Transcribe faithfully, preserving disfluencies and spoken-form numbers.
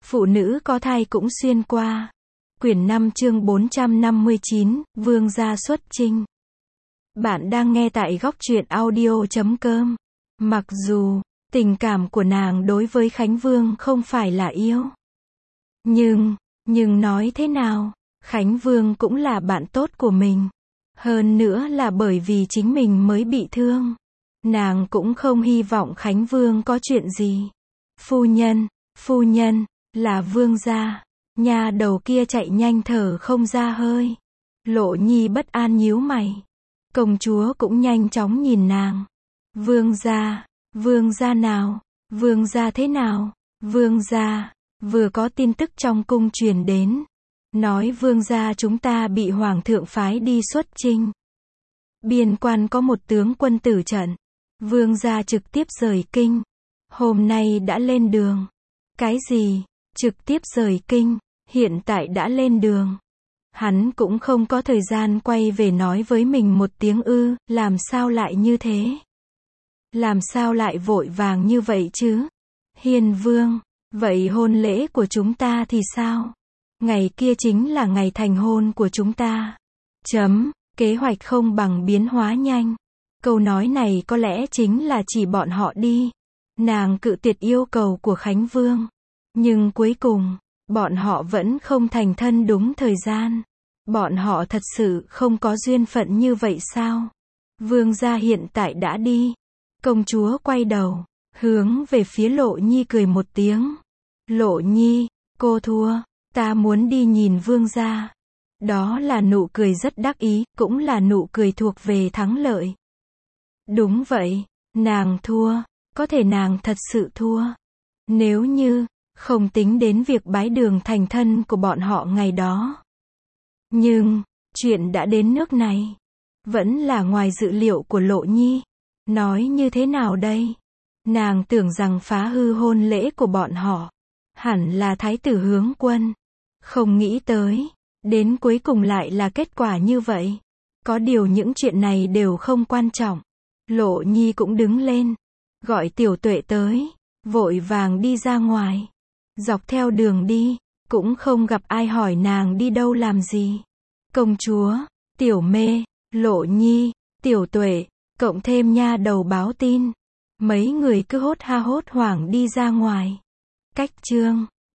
Phụ nữ có thai cũng xuyên qua. Quyển năm chương bốn trăm năm mươi chín, Vương gia xuất chinh. Bạn đang nghe tại góc truyện audio chấm com. Mặc dù, tình cảm của nàng đối với Khánh Vương không phải là yêu. Nhưng, nhưng nói thế nào, Khánh Vương cũng là bạn tốt của mình. Hơn nữa là bởi vì chính mình mới bị thương. Nàng cũng không hy vọng Khánh Vương có chuyện gì. Phu nhân, phu nhân, là Vương gia. Nha đầu kia chạy nhanh thở không ra hơi. Lộ Nhi bất an nhíu mày. Công chúa cũng nhanh chóng nhìn nàng. Vương gia, vương gia nào, vương gia thế nào, vương gia, vừa có tin tức trong cung truyền đến. Nói vương gia chúng ta bị hoàng thượng phái đi xuất chinh. Biên quan có một tướng quân tử trận. Vương gia trực tiếp rời kinh. Hôm nay đã lên đường. Cái gì? Trực tiếp rời kinh, hiện tại đã lên đường. Hắn cũng không có thời gian quay về nói với mình một tiếng ư, làm sao lại như thế? Làm sao lại vội vàng như vậy chứ? Hiền vương, vậy hôn lễ của chúng ta thì sao? Ngày kia chính là ngày thành hôn của chúng ta. Chấm, kế hoạch không bằng biến hóa nhanh. Câu nói này có lẽ chính là chỉ bọn họ đi. Nàng cự tuyệt yêu cầu của Khánh Vương. Nhưng cuối cùng, bọn họ vẫn không thành thân đúng thời gian. Bọn họ thật sự không có duyên phận như vậy sao? Vương gia hiện tại đã đi. Công chúa quay đầu, hướng về phía Lộ Nhi cười một tiếng. Lộ Nhi, cô thua, ta muốn đi nhìn vương gia. Đó là nụ cười rất đắc ý, cũng là nụ cười thuộc về thắng lợi. Đúng vậy, nàng thua, có thể nàng thật sự thua. Nếu như, không tính đến việc bái đường thành thân của bọn họ ngày đó. Nhưng, chuyện đã đến nước này. Vẫn là ngoài dự liệu của Lộ Nhi. Nói như thế nào đây? Nàng tưởng rằng phá hư hôn lễ của bọn họ. Hẳn là thái tử hướng quân. Không nghĩ tới. Đến cuối cùng lại là kết quả như vậy. Có điều những chuyện này đều không quan trọng. Lộ Nhi cũng đứng lên. Gọi Tiểu Tuệ tới. Vội vàng đi ra ngoài. Dọc theo đường đi, cũng không gặp ai hỏi nàng đi đâu làm gì. Công chúa, Tiểu Mê, Lộ Nhi, Tiểu Tuệ, cộng thêm nha đầu báo tin. Mấy người cứ hốt ha hốt hoảng đi ra ngoài. Cách chương